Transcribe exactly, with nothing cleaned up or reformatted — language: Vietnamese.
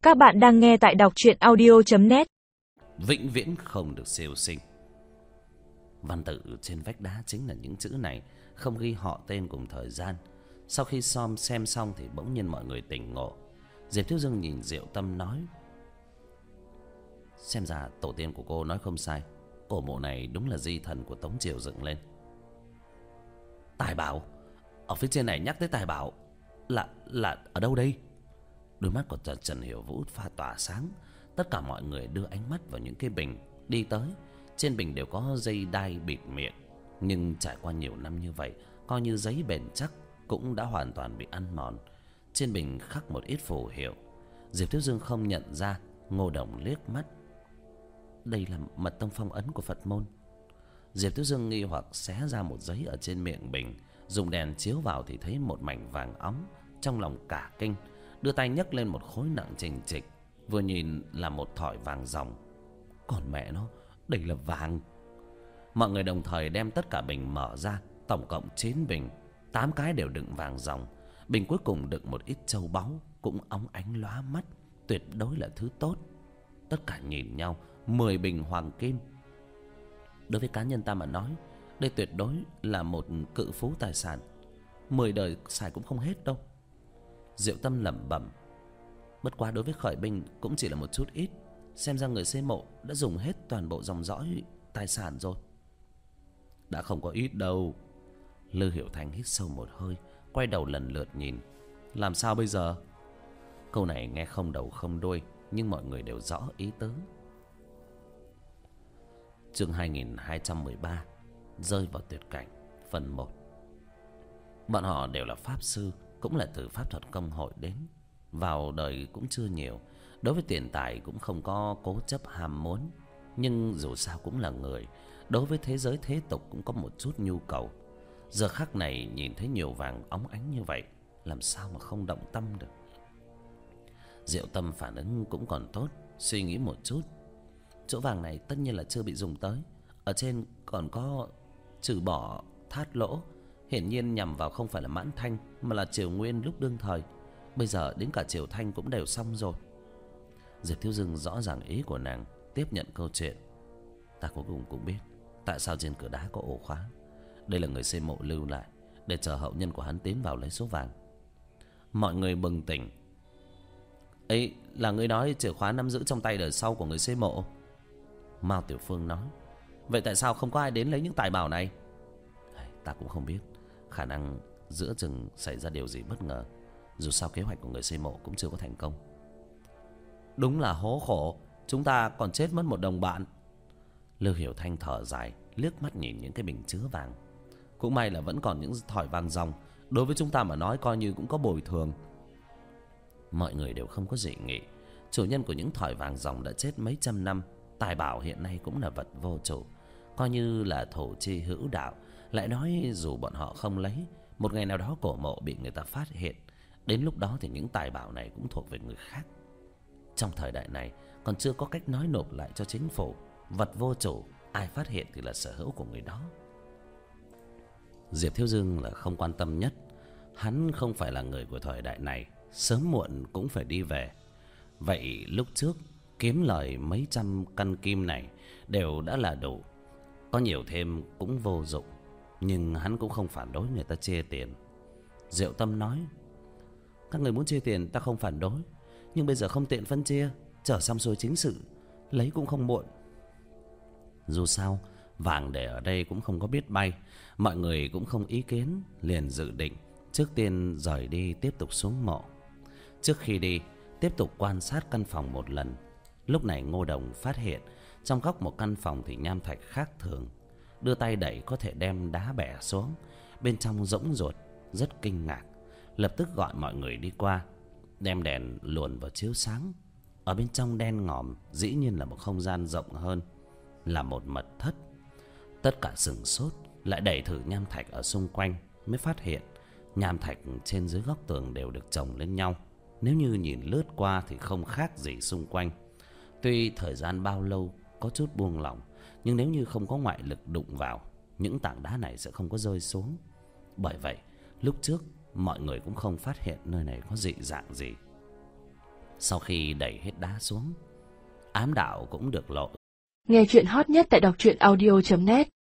Các bạn đang nghe tại đọc truyện audio chấm net. Vĩnh viễn không được siêu sinh. Văn tự trên vách đá chính là những chữ này, không ghi họ tên cùng thời gian. Sau khi xom xem xong thì bỗng nhiên mọi người tỉnh ngộ. Diệp Thiếu Dương nhìn Diệu Tâm nói: xem ra tổ tiên của cô nói không sai, cổ mộ này đúng là di thần của Tống Triều dựng lên. Tài bảo? Ở phía trên này nhắc tới tài bảo là là ở đâu đây? Đôi mắt của Trần Hiểu Vũ pha tỏa sáng. Tất cả mọi người đưa ánh mắt vào những cái bình đi tới. Trên bình đều có dây đai bịt miệng, nhưng trải qua nhiều năm như vậy, coi như giấy bền chắc cũng đã hoàn toàn bị ăn mòn. Trên bình khắc một ít phù hiệu. Diệp Thiếu Dương không nhận ra. Ngô Đồng liếc mắt: đây là mật tông phong ấn của Phật môn. Diệp Thiếu Dương nghi hoặc xé ra một giấy ở trên miệng bình, dùng đèn chiếu vào thì thấy một mảnh vàng óng. Trong lòng cả kinh, đưa tay nhấc lên một khối nặng trình trịch. Vừa nhìn là một thỏi vàng ròng. Còn mẹ nó, đây là vàng. Mọi người đồng thời đem tất cả bình mở ra. Tổng cộng chín bình, tám cái đều đựng vàng ròng. Bình cuối cùng đựng một ít châu báu, cũng óng ánh lóa mắt, tuyệt đối là thứ tốt. Tất cả nhìn nhau. Mười bình hoàng kim. Đối với cá nhân ta mà nói, đây tuyệt đối là một cự phú tài sản. Mười đời xài cũng không hết đâu. Diệu Tâm lẩm bẩm: bất quá đối với khởi binh cũng chỉ là một chút ít. Xem ra người xây mộ đã dùng hết toàn bộ dòng dõi tài sản rồi. Đã không có ít đâu. Lư Hiểu Thành hít sâu một hơi, quay đầu lần lượt nhìn. Làm sao bây giờ? Câu này nghe không đầu không đuôi, nhưng mọi người đều rõ ý tứ. Chương hai nghìn hai trăm mười ba, rơi vào tuyệt cảnh, phần một. Bọn họ đều là pháp sư, cũng là từ pháp thuật công hội đến. Vào đời cũng chưa nhiều, đối với tiền tài cũng không có cố chấp ham muốn. Nhưng dù sao cũng là người, đối với thế giới thế tục cũng có một chút nhu cầu. Giờ khắc này nhìn thấy nhiều vàng óng ánh như vậy, làm sao mà không động tâm được. Diệu Tâm phản ứng cũng còn tốt, suy nghĩ một chút. Chỗ vàng này tất nhiên là chưa bị dùng tới. Ở trên còn có trừ bỏ thát lỗ, hiển nhiên nhằm vào không phải là Mãn Thanh, mà là Triều Nguyên lúc đương thời. Bây giờ đến cả Triều Thanh cũng đều xong rồi. Diệp Thiếu Dương rõ ràng ý của nàng, tiếp nhận câu chuyện. Ta cuối cùng cũng biết tại sao trên cửa đá có ổ khóa. Đây là người xây mộ lưu lại, để chờ hậu nhân của hắn tiến vào lấy số vàng. Mọi người bừng tỉnh. Ấy là người nói chìa khóa nắm giữ trong tay đời sau của người xây mộ. Mao Tiểu Phương nói: vậy tại sao không có ai đến lấy những tài bảo này? Ta cũng không biết. Khả năng giữa chừng xảy ra điều gì bất ngờ. Dù sao kế hoạch của người xây mộ cũng chưa có thành công. Đúng là hố khổ, chúng ta còn chết mất một đồng bạn. Lưu Hiểu Thanh thở dài, liếc mắt nhìn những cái bình chứa vàng. Cũng may là vẫn còn những thỏi vàng ròng. Đối với chúng ta mà nói coi như cũng có bồi thường. Mọi người đều không có dị nghị. Chủ nhân của những thỏi vàng ròng đã chết mấy trăm năm. Tài bảo hiện nay cũng là vật vô chủ, coi như là thổ chi hữu đạo. Lại nói dù bọn họ không lấy, một ngày nào đó cổ mộ bị người ta phát hiện, đến lúc đó thì những tài bảo này cũng thuộc về người khác. Trong thời đại này còn chưa có cách nói nộp lại cho chính phủ. Vật vô chủ, ai phát hiện thì là sở hữu của người đó. Diệp Thiếu Dương là không quan tâm nhất. Hắn không phải là người của thời đại này, sớm muộn cũng phải đi về. Vậy lúc trước kiếm lời mấy trăm căn kim này đều đã là đủ. Có nhiều thêm cũng vô dụng. Nhưng hắn cũng không phản đối người ta chia tiền. Diệu Tâm nói: các người muốn chia tiền ta không phản đối, nhưng bây giờ không tiện phân chia. Trở xong xuôi chính sự, lấy cũng không muộn. Dù sao vàng để ở đây cũng không có biết bay. Mọi người cũng không ý kiến, liền dự định trước tiên rời đi tiếp tục xuống mộ. Trước khi đi, tiếp tục quan sát căn phòng một lần. Lúc này Ngô Đồng phát hiện trong góc một căn phòng thì nham thạch khác thường. Đưa tay đẩy có thể đem đá bẻ xuống. Bên trong rỗng ruột, rất kinh ngạc. Lập tức gọi mọi người đi qua, đem đèn luồn vào chiếu sáng. Ở bên trong đen ngòm, dĩ nhiên là một không gian rộng hơn, là một mật thất. Tất cả sửng sốt, lại đẩy thử nham thạch ở xung quanh, mới phát hiện nham thạch trên dưới góc tường đều được chồng lên nhau. Nếu như nhìn lướt qua thì không khác gì xung quanh. Tuy thời gian bao lâu có chút buông lỏng, nhưng nếu như không có ngoại lực đụng vào, những tảng đá này sẽ không có rơi xuống. Bởi vậy lúc trước mọi người cũng không phát hiện nơi này có dị dạng gì. Sau khi đẩy hết đá xuống, ám đạo cũng được lộ. Nghe chuyện hot nhất tại đọc truyện audio chấm net.